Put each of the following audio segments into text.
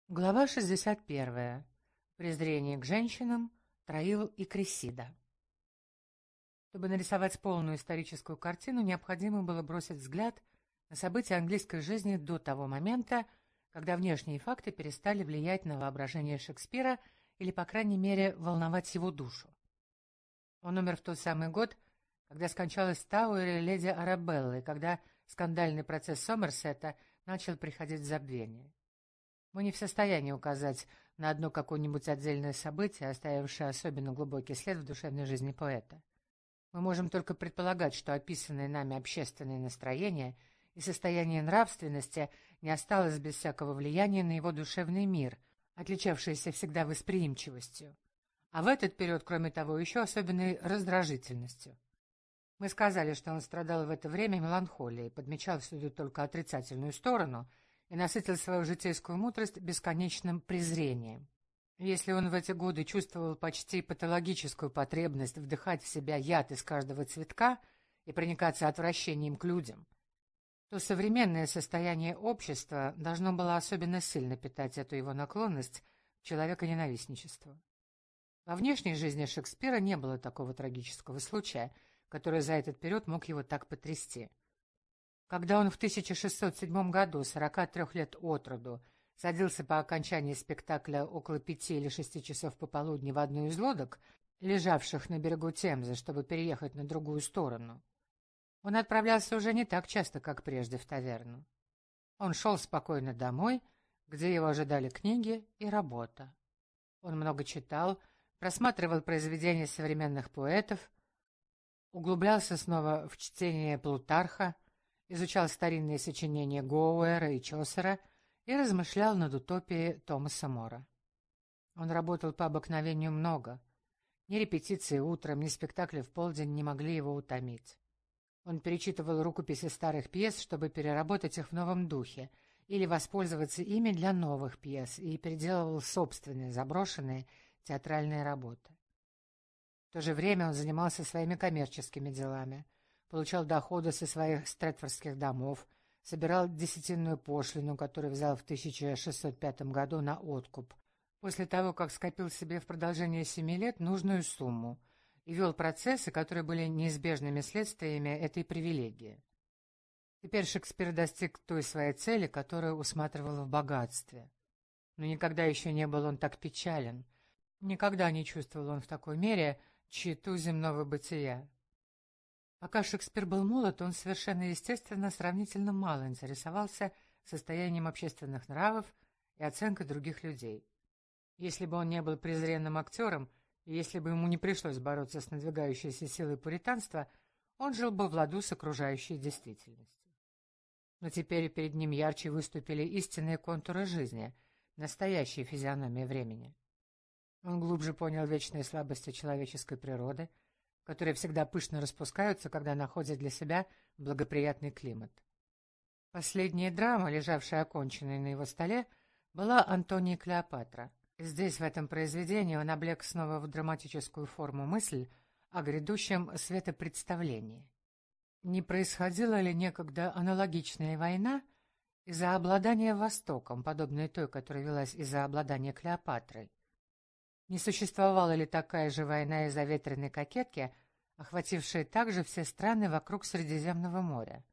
Глава 61. Презрение к женщинам, Троил и Крессида. Чтобы нарисовать полную историческую картину, необходимо было бросить взгляд на события английской жизни до того момента, когда внешние факты перестали влиять на воображение Шекспира или, по крайней мере, волновать его душу. Он умер в тот самый год, когда скончалась в Тауэре леди Арабелла, и когда скандальный процесс Сомерсета начал приходить в забвение. Мы не в состоянии указать на одно какое-нибудь отдельное событие, оставившее особенно глубокий след в душевной жизни поэта. Мы можем только предполагать, что описанные нами общественные настроения и состояние нравственности не осталось без всякого влияния на его душевный мир, отличавшийся всегда восприимчивостью, а в этот период, кроме того, еще особенной раздражительностью. Мы сказали, что он страдал в это время меланхолией, подмечал всюду только отрицательную сторону и насытил свою житейскую мудрость бесконечным презрением. Если он в эти годы чувствовал почти патологическую потребность вдыхать в себя яд из каждого цветка и проникаться отвращением к людям, то современное состояние общества должно было особенно сильно питать эту его наклонность к человеконенавистничеству. Во внешней жизни Шекспира не было такого трагического случая, который за этот период мог его так потрясти. Когда он в 1607 году, 43 лет от роду, садился по окончании спектакля около 5 или 6 часов пополудни в одну из лодок, лежавших на берегу Темзы, чтобы переехать на другую сторону, он отправлялся уже не так часто, как прежде, в таверну. Он шел спокойно домой, где его ожидали книги и работа. Он много читал, просматривал произведения современных поэтов, углублялся снова в чтение Плутарха, изучал старинные сочинения Гоуэра и Чосера и размышлял над утопией Томаса Мора. Он работал по обыкновению много. Ни репетиции утром, ни спектакли в полдень не могли его утомить. Он перечитывал рукописи старых пьес, чтобы переработать их в новом духе или воспользоваться ими для новых пьес, и переделывал собственные заброшенные театральные работы. В то же время он занимался своими коммерческими делами, получал доходы со своих стретфордских домов, собирал десятинную пошлину, которую взял в 1605 году на откуп, после того, как скопил себе в продолжение 7 лет нужную сумму, и вел процессы, которые были неизбежными следствиями этой привилегии. Теперь Шекспир достиг той своей цели, которую усматривал в богатстве. Но никогда еще не был он так печален, никогда не чувствовал он в такой мере тщету земного бытия. Пока Шекспир был молод, он совершенно естественно сравнительно мало интересовался состоянием общественных нравов и оценкой других людей. Если бы он не был презренным актером, и если бы ему не пришлось бороться с надвигающейся силой пуританства, он жил бы в ладу с окружающей действительностью. Но теперь перед ним ярче выступили истинные контуры жизни, настоящие физиономии времени. Он глубже понял вечные слабости человеческой природы, которые всегда пышно распускаются, когда находят для себя благоприятный климат. Последняя драма, лежавшая оконченной на его столе, была «Антония и Клеопатра». Здесь, в этом произведении, он облег снова в драматическую форму мысль о грядущем светопредставлении. Не происходила ли некогда аналогичная война из-за обладания Востоком, подобной той, которая велась из-за обладания Клеопатрой? Не существовала ли такая же война из-за ветреной кокетки, охватившей также все страны вокруг Средиземного моря?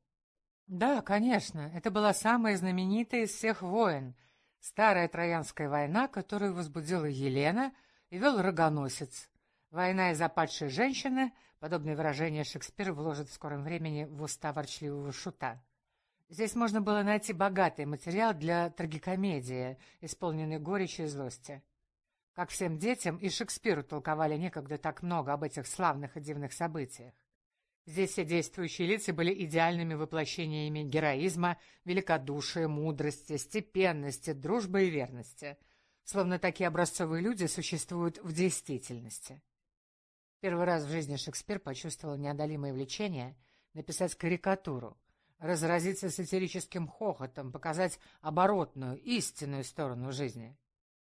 Да, конечно, это была самая знаменитая из всех войн, старая Троянская война, которую возбудила Елена и вел рогоносец. Война из-за падшей женщины, подобное выражение Шекспир вложит в скором времени в уста ворчливого шута. Здесь можно было найти богатый материал для трагикомедии, исполненной горечи и злости. Как всем детям, и Шекспиру толковали некогда так много об этих славных и дивных событиях. Здесь все действующие лица были идеальными воплощениями героизма, великодушия, мудрости, степенности, дружбы и верности. Словно такие образцовые люди существуют в действительности. Первый раз в жизни Шекспир почувствовал неодолимое влечение написать карикатуру, разразиться сатирическим хохотом, показать оборотную, истинную сторону жизни.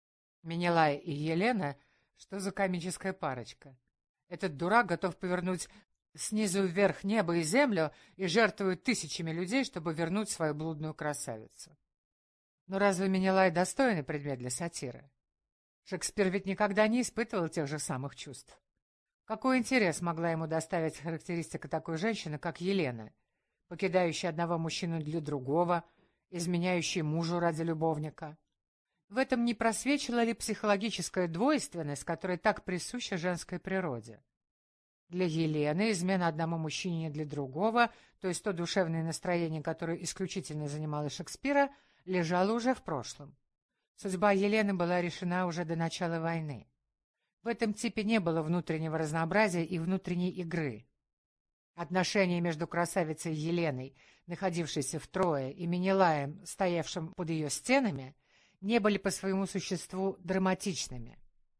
Менелай и Елена, что за комическая парочка? Этот дурак готов повернуть снизу вверх небо и землю и жертвует тысячами людей, чтобы вернуть свою блудную красавицу. Но разве Менелай достойный предмет для сатиры? Шекспир ведь никогда не испытывал тех же самых чувств. Какой интерес могла ему доставить характеристика такой женщины, как Елена, покидающая одного мужчину для другого, изменяющая мужу ради любовника? В этом не просвечила ли психологическая двойственность, которая так присуща женской природе? Для Елены измена одному мужчине для другого, то есть то душевное настроение, которое исключительно занимало Шекспира, лежало уже в прошлом. Судьба Елены была решена уже до начала войны. В этом типе не было внутреннего разнообразия и внутренней игры. Отношения между красавицей Еленой, находившейся в Трое, и Менелаем, стоявшим под ее стенами, не были по своему существу драматичными.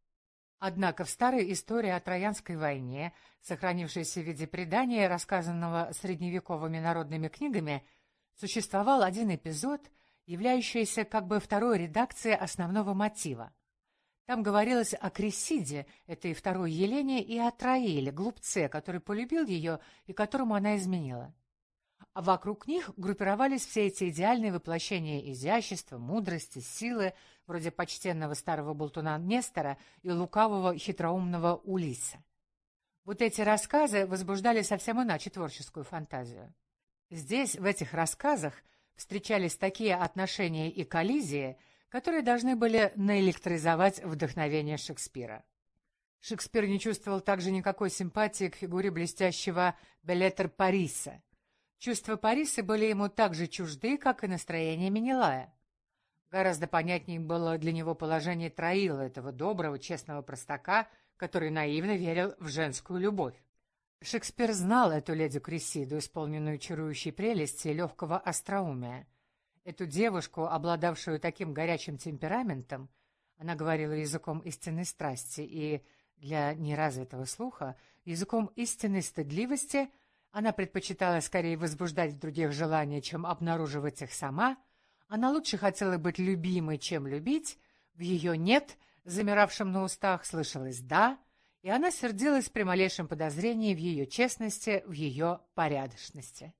Однако в старой истории о Троянской войне, сохранившейся в виде предания, рассказанного средневековыми народными книгами, существовал один эпизод, являющийся как бы второй редакцией основного мотива. Там говорилось о Кресиде, этой второй Елене, и о Троиле, глупце, который полюбил ее и которому она изменила. А вокруг них группировались все эти идеальные воплощения изящества, мудрости, силы, вроде почтенного старого болтуна Нестора и лукавого хитроумного Улисса. Вот эти рассказы возбуждали совсем иначе творческую фантазию. Здесь, в этих рассказах, встречались такие отношения и коллизии, которые должны были наэлектризовать вдохновение Шекспира. Шекспир не чувствовал также никакой симпатии к фигуре блестящего Беллетер Париса. Чувства Париса были ему так же чужды, как и настроение Менелая. Гораздо понятнее было для него положение Троила, этого доброго, честного простака, который наивно верил в женскую любовь. Шекспир знал эту леди Кресиду, исполненную чарующей прелести и легкого остроумия. Эту девушку, обладавшую таким горячим темпераментом, она говорила языком истинной страсти, и для неразвитого слуха, языком истинной стыдливости, она предпочитала скорее возбуждать в других желания, чем обнаруживать их сама. Она лучше хотела быть любимой, чем любить. В ее «нет», замиравшем на устах, слышалось «да», и она сердилась при малейшем подозрении в ее честности, в ее порядочности.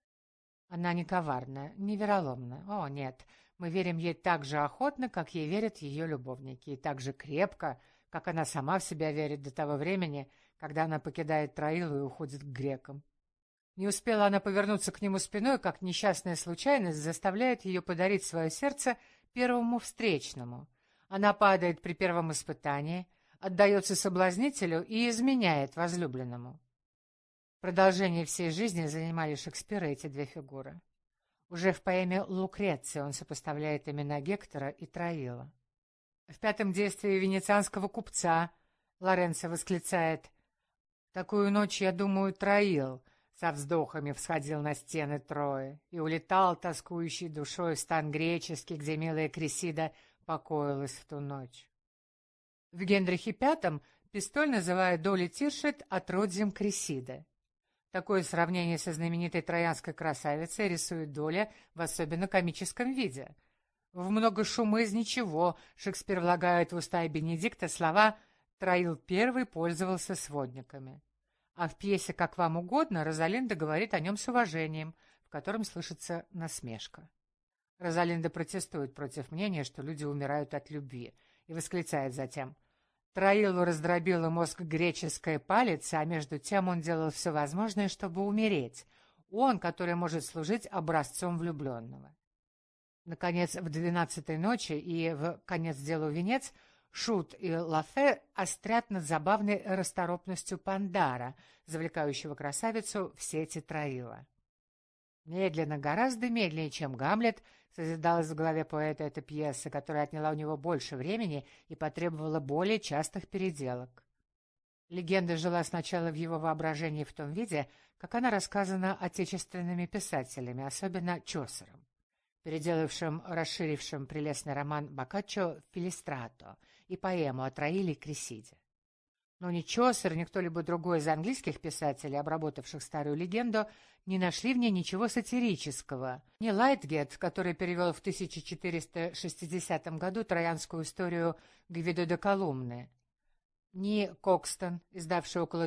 Она не коварна, не вероломна. О, нет, мы верим ей так же охотно, как ей верят ее любовники, и так же крепко, как она сама в себя верит до того времени, когда она покидает Троилу и уходит к грекам. Не успела она повернуться к нему спиной, как несчастная случайность заставляет ее подарить свое сердце первому встречному. Она падает при первом испытании, отдается соблазнителю и изменяет возлюбленному. Продолжение всей жизни занимали Шекспира эти две фигуры. Уже в поэме «Лукреция» он сопоставляет имена Гектора и Троила. В пятом действии «Венецианского купца» Лоренцо восклицает: «Такую ночь, я думаю, Троил со вздохами всходил на стены Трои и улетал тоскующей душой в стан греческий, где милая Кресида покоилась в ту ночь». В Генрихе V Пистоль называет доли Тиршет отродьем Кресиды. Такое сравнение со знаменитой троянской красавицей рисует Доля в особенно комическом виде. В «Много шума из ничего» Шекспир влагает в уста Бенедикта слова «Троил I пользовался сводниками». А в пьесе «Как вам угодно» Розалинда говорит о нем с уважением, в котором слышится насмешка. Розалинда протестует против мнения, что люди умирают от любви, и восклицает затем: «Троилу раздробила мозг греческая палец, а между тем он делал все возможное, чтобы умереть. Он, который может служить образцом влюбленного». Наконец, в «12-й ночи» и в «Конец делу венец» Шут и Лафе острят над забавной расторопностью Пандара, завлекающего красавицу в сети Троила. Медленно, гораздо медленнее, чем «Гамлет», созидалась в голове поэта эта пьеса, которая отняла у него больше времени и потребовала более частых переделок. Легенда жила сначала в его воображении в том виде, как она рассказана отечественными писателями, особенно Чосером, переделавшим, расширившим прелестный роман Боккаччо «Филистрато» и поэму о Троиле и Кресиде. Но ни Чосер, ни кто-либо другой из английских писателей, обработавших старую легенду, не нашли в ней ничего сатирического. Ни Лайтгет, который перевел в 1460 году троянскую историю Гвидо де Колумны, ни Кокстон, издавший около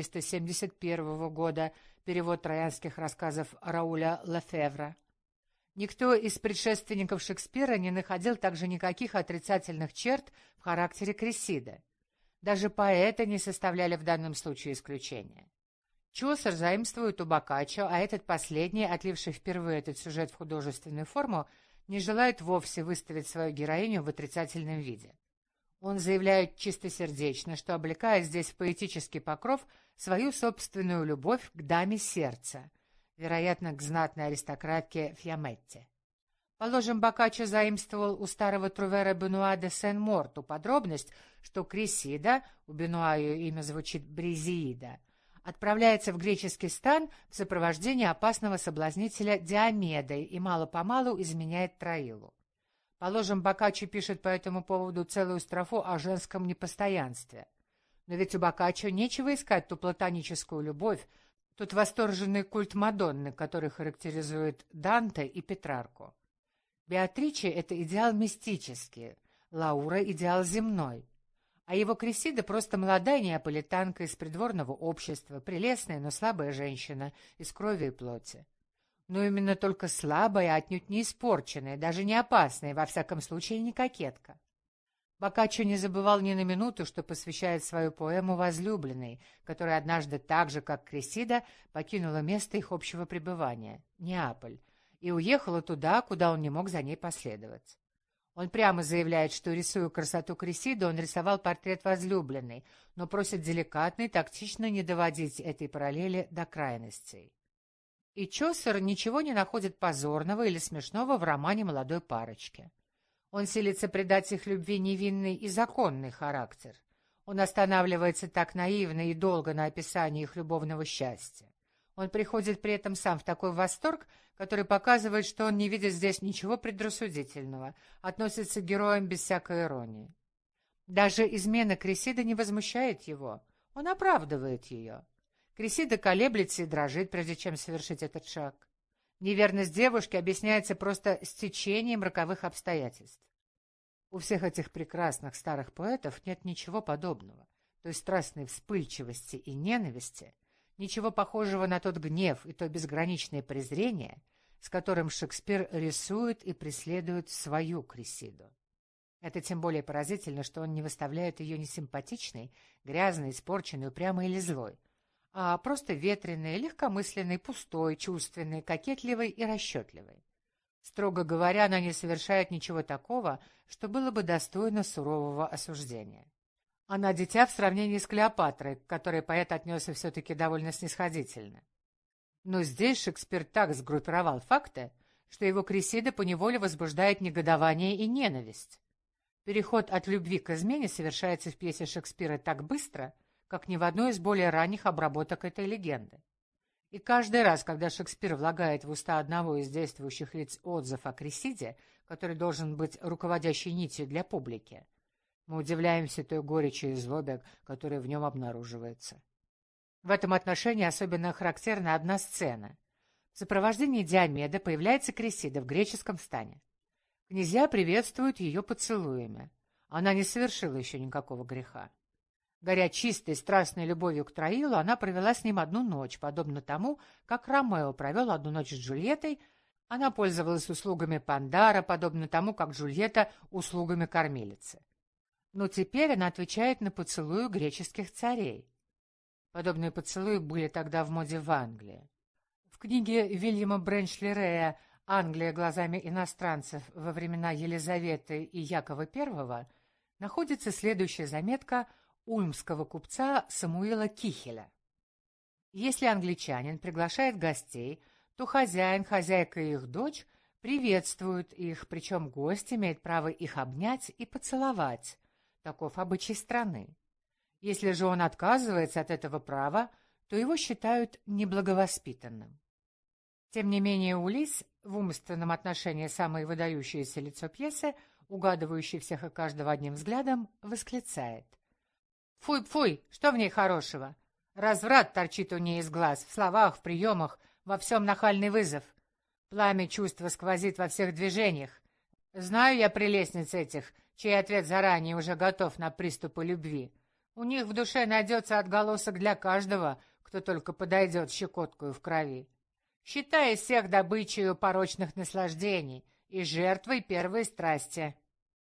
1471 года перевод троянских рассказов Рауля Лефевра, Никто из предшественников Шекспира не находил также никаких отрицательных черт в характере Крессида. Даже поэты не составляли в данном случае исключения. Чосер заимствует у Боккаччо, а этот последний, отливший впервые этот сюжет в художественную форму, не желает вовсе выставить свою героиню в отрицательном виде. Он заявляет чистосердечно, что облекает здесь в поэтический покров свою собственную любовь к даме сердца, вероятно, к знатной аристократке Фьяметте. Положим, Боккаччо заимствовал у старого трувера Бенуа де Сен-Мор ту подробность, что Крессида, у Бенуа ее имя звучит Бризиида, отправляется в греческий стан в сопровождении опасного соблазнителя Диомедой и мало-помалу изменяет Троилу. Положим, Боккаччо пишет по этому поводу целую строфу о женском непостоянстве. Но ведь у Боккаччо нечего искать ту платоническую любовь, тот восторженный культ Мадонны, который характеризует Данте и Петрарку. Беатриче — это идеал мистический, Лаура — идеал земной. А его Крессида просто молодая неаполитанка из придворного общества, прелестная, но слабая женщина, из крови и плоти. Но именно только слабая, отнюдь не испорченная, даже не опасная, во всяком случае не кокетка. Боккаччо не забывал ни на минуту, что посвящает свою поэму возлюбленной, которая однажды так же, как Крессида, покинула место их общего пребывания — Неаполь, и уехала туда, куда он не мог за ней последовать. Он прямо заявляет, что, рисуя красоту Крессиды, он рисовал портрет возлюбленной, но просит деликатно и тактично не доводить этой параллели до крайностей. И Чосер ничего не находит позорного или смешного в романе молодой парочки. Он силится придать их любви невинный и законный характер. Он останавливается так наивно и долго на описании их любовного счастья. Он приходит при этом сам в такой восторг, который показывает, что он не видит здесь ничего предрассудительного, относится к героям без всякой иронии. Даже измена Крессиды не возмущает его, он оправдывает ее. Крессида колеблется и дрожит, прежде чем совершить этот шаг. Неверность девушки объясняется просто стечением роковых обстоятельств. У всех этих прекрасных старых поэтов нет ничего подобного, той страстной вспыльчивости и ненависти, ничего похожего на тот гнев и то безграничное презрение, с которым Шекспир рисует и преследует свою Крессиду. Это тем более поразительно, что он не выставляет ее несимпатичной, грязной, испорченной, упрямой или злой, а просто ветреной, легкомысленной, пустой, чувственной, кокетливой и расчетливой. Строго говоря, она не совершает ничего такого, что было бы достойно сурового осуждения. Она дитя в сравнении с Клеопатрой, к которой поэт отнесся все-таки довольно снисходительно. Но здесь Шекспир так сгруппировал факты, что его Крессида поневоле возбуждает негодование и ненависть. Переход от любви к измене совершается в пьесе Шекспира так быстро, как ни в одной из более ранних обработок этой легенды. И каждый раз, когда Шекспир влагает в уста одного из действующих лиц отзыв о Крессиде, который должен быть руководящей нитью для публики, мы удивляемся той горечи и злобе, которая в нем обнаруживается. В этом отношении особенно характерна одна сцена. В сопровождении Диомеда появляется Крессида в греческом стане. Князья приветствуют ее поцелуями. Она не совершила еще никакого греха. Горя чистой, страстной любовью к Троилу, она провела с ним одну ночь, подобно тому, как Ромео провел одну ночь с Джульеттой. Она пользовалась услугами Пандара, подобно тому, как Джульетта — услугами кормилицы. Но теперь она отвечает на поцелуи греческих царей. Подобные поцелуи были тогда в моде в Англии. В книге Вильяма Бренчли-Рея «Англия глазами иностранцев во времена Елизаветы и Якова I» находится следующая заметка ульмского купца Самуила Кихеля. Если англичанин приглашает гостей, то хозяин, хозяйка и их дочь приветствуют их, причем гость имеет право их обнять и поцеловать. Таков обычай страны. Если же он отказывается от этого права, то его считают неблаговоспитанным. Тем не менее, Улисс, в умственном отношении самое выдающееся лицо пьесы, угадывающий всех и каждого одним взглядом, восклицает: «Фуй-фуй, что в ней хорошего? Разврат торчит у ней из глаз, в словах, в приемах, во всем нахальный вызов. Пламя чувства сквозит во всех движениях. Знаю я прелестниц этих, чей ответ заранее уже готов на приступы любви. У них в душе найдется отголосок для каждого, кто только подойдет щекоткою в крови. считая всех добычей порочных наслаждений и жертвой первой страсти.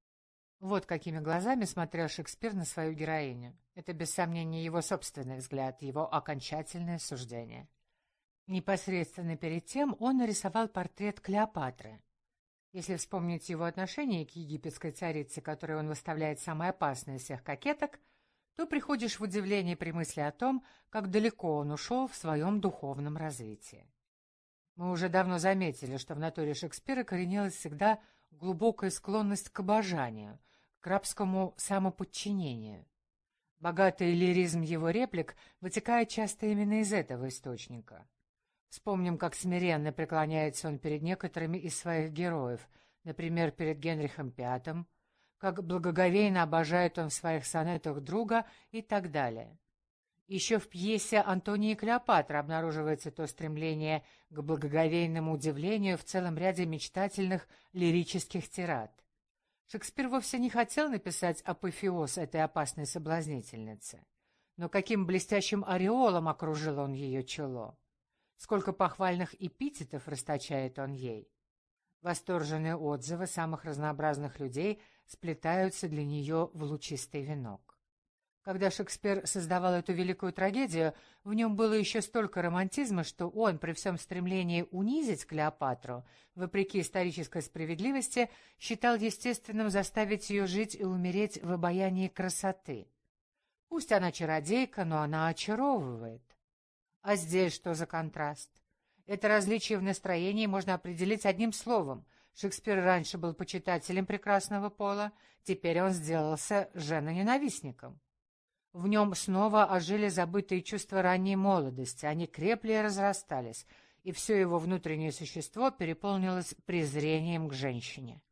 Вот какими глазами смотрел Шекспир на свою героиню. Это, без сомнения, его собственный взгляд, его окончательное суждение. Непосредственно перед тем он нарисовал портрет Клеопатры. Если вспомнить его отношение к египетской царице, которой он выставляет самой опасной из всех кокеток, то приходишь в удивление при мысли о том, как далеко он ушел в своем духовном развитии. Мы уже давно заметили, что в натуре Шекспира коренилась всегда глубокая склонность к обожанию, к рабскому самоподчинению. Богатый лиризм его реплик вытекает часто именно из этого источника. Вспомним, как смиренно преклоняется он перед некоторыми из своих героев, например, перед Генрихом V, как благоговейно обожает он в своих сонетах друга и так далее. Еще в пьесе «Антония и Клеопатра» обнаруживается то стремление к благоговейному удивлению в целом ряде мечтательных лирических тирад. Шекспир вовсе не хотел написать апофеоз этой опасной соблазнительницы, но каким блестящим ореолом окружил он ее чело. Сколько похвальных эпитетов расточает он ей. Восторженные отзывы самых разнообразных людей сплетаются для нее в лучистый венок. Когда Шекспир создавал эту великую трагедию, в нем было еще столько романтизма, что он, при всем стремлении унизить Клеопатру, вопреки исторической справедливости, считал естественным заставить ее жить и умереть в обаянии красоты. Пусть она чародейка, но она очаровывает. А здесь что за контраст? Это различие в настроении можно определить одним словом. Шекспир раньше был почитателем прекрасного пола, теперь он сделался женоненавистником. В нем снова ожили забытые чувства ранней молодости, они крепли и разрастались, и все его внутреннее существо переполнилось презрением к женщине.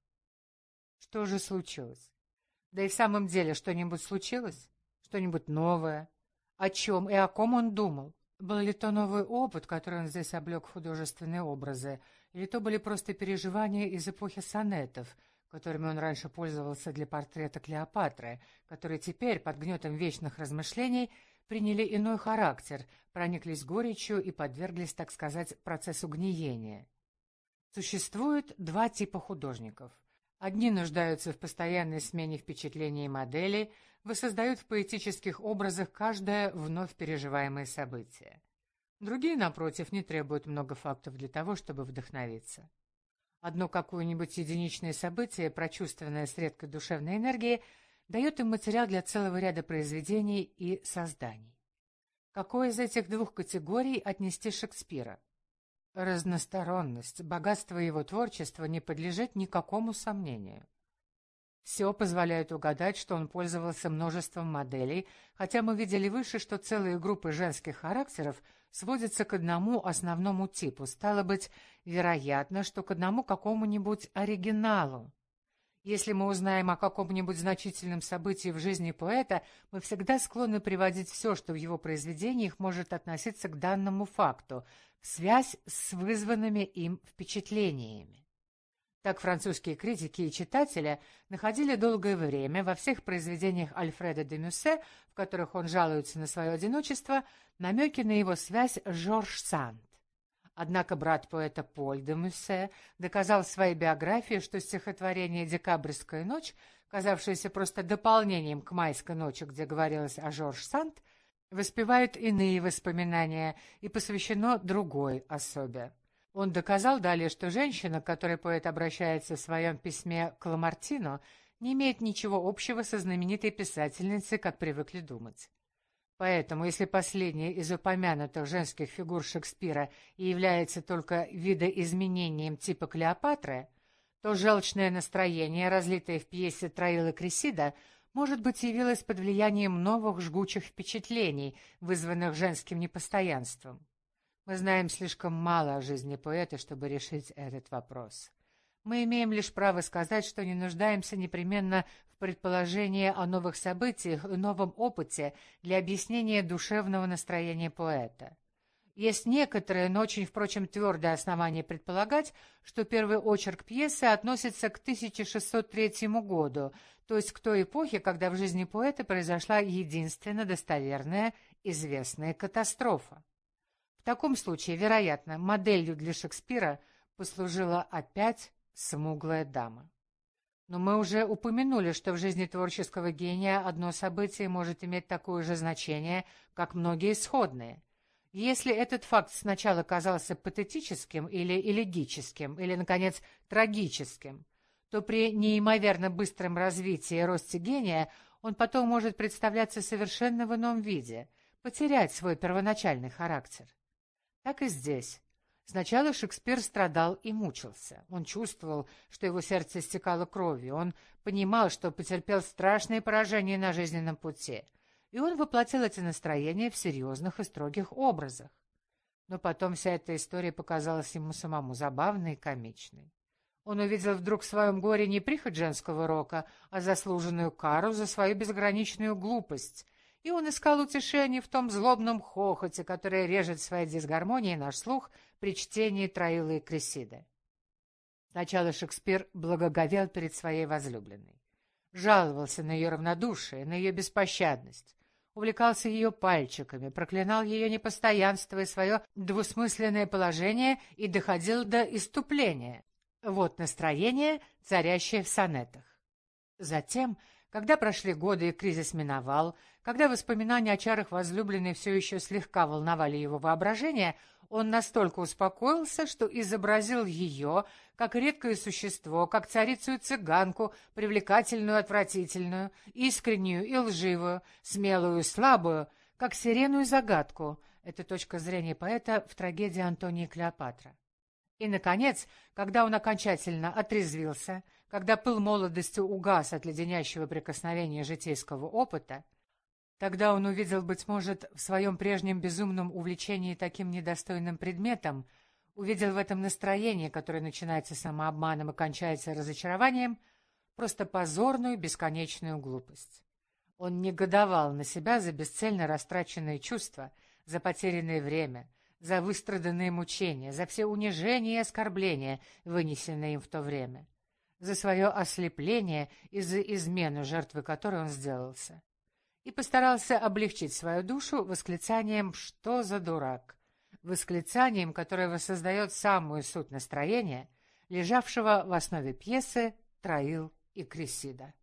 Что же случилось? Да и в самом деле что-нибудь случилось? Что-нибудь новое? О чем и о ком он думал? Был ли то новый опыт, который он здесь облег в художественные образы, или то были просто переживания из эпохи сонетов, которыми он раньше пользовался для портрета Клеопатры, которые теперь, под гнетом вечных размышлений, приняли иной характер, прониклись горечью и подверглись, так сказать, процессу гниения. Существует два типа художников. Одни нуждаются в постоянной смене впечатлений и моделей, воссоздают в поэтических образах каждое вновь переживаемое событие. Другие, напротив, не требуют много фактов для того, чтобы вдохновиться. Одно какое-нибудь единичное событие, прочувствованное с редкой душевной энергией, дает им материал для целого ряда произведений и созданий. Какой из этих двух категорий отнести Шекспира? Разносторонность, богатство его творчества не подлежит никакому сомнению. Все позволяет угадать, что он пользовался множеством моделей, хотя мы видели выше, что целые группы женских характеров сводятся к одному основному типу, стало быть, вероятно, что к одному какому-нибудь оригиналу. Если мы узнаем о каком-нибудь значительном событии в жизни поэта, мы всегда склонны приводить все, что в его произведениях может относиться к данному факту, в связь с вызванными им впечатлениями. Так французские критики и читатели находили долгое время во всех произведениях Альфреда де Мюссе, в которых он жалуется на свое одиночество, намеки на его связь с Жорж Санд. Однако брат поэта Поль де Мюссе доказал в своей биографии, что стихотворение «Декабрьская ночь», казавшееся просто дополнением к «Майской ночи», где говорилось о Жорж Санд, воспевают иные воспоминания и посвящено другой особе. Он доказал далее, что женщина, к которой поэт обращается в своем письме к Ламартину, не имеет ничего общего со знаменитой писательницей, как привыкли думать. Поэтому, если последняя из упомянутых женских фигур Шекспира и является только видоизменением типа Клеопатры, то желчное настроение, разлитое в пьесе «Троил и Кресида», может быть, явилось под влиянием новых жгучих впечатлений, вызванных женским непостоянством. Мы знаем слишком мало о жизни поэта, чтобы решить этот вопрос. Мы имеем лишь право сказать, что не нуждаемся непременно в предположении о новых событиях и новом опыте для объяснения душевного настроения поэта. Есть некоторые, но очень, впрочем, твердое основание предполагать, что первый очерк пьесы относится к 1603 году, то есть к той эпохе, когда в жизни поэта произошла единственно достоверная известная катастрофа. В таком случае, вероятно, моделью для Шекспира послужила опять смуглая дама. Но мы уже упомянули, что в жизни творческого гения одно событие может иметь такое же значение, как многие сходные. Если этот факт сначала казался патетическим или элегическим, или, наконец, трагическим, то при неимоверно быстром развитии и росте гения он потом может представляться совершенно в ином виде, потерять свой первоначальный характер. Так и здесь. Сначала Шекспир страдал и мучился. Он чувствовал, что его сердце истекало кровью. Он понимал, что потерпел страшные поражения на жизненном пути. И он воплотил эти настроения в серьезных и строгих образах. Но потом вся эта история показалась ему самому забавной и комичной. Он увидел вдруг в своем горе не прихоть женского рока, а заслуженную кару за свою безграничную глупость. И он искал утешение в том злобном хохоте, который режет своей дисгармонией наш слух при чтении Троила и Кресиды. Сначала Шекспир благоговел перед своей возлюбленной. Жаловался на ее равнодушие, на ее беспощадность. Увлекался ее пальчиками, проклинал ее непостоянство и свое двусмысленное положение и доходил до исступления. Вот настроение, царящее в сонетах. Затем, когда прошли годы и кризис миновал, когда воспоминания о чарах возлюбленной все еще слегка волновали его воображение, он настолько успокоился, что изобразил ее как редкое существо, как царицу и цыганку, привлекательную и отвратительную, искреннюю и лживую, смелую и слабую, как сирену и загадку. Это точка зрения поэта в трагедии «Антоний и Клеопатра». И, наконец, когда он окончательно отрезвился, когда пыл молодости угас от леденящего прикосновения житейского опыта, тогда он увидел, быть может, в своем прежнем безумном увлечении таким недостойным предметом, увидел в этом настроении, которое начинается самообманом и кончается разочарованием, просто позорную бесконечную глупость. Он негодовал на себя за бесцельно растраченные чувства, за потерянное время, за выстраданные мучения, за все унижения и оскорбления, вынесенные им в то время, за свое ослепление и за измену, жертвой которой он сделался. И постарался облегчить свою душу восклицанием «Что за дурак?», восклицанием, которое воссоздает самую суть настроения, лежавшего в основе пьесы «Троил и Кресида».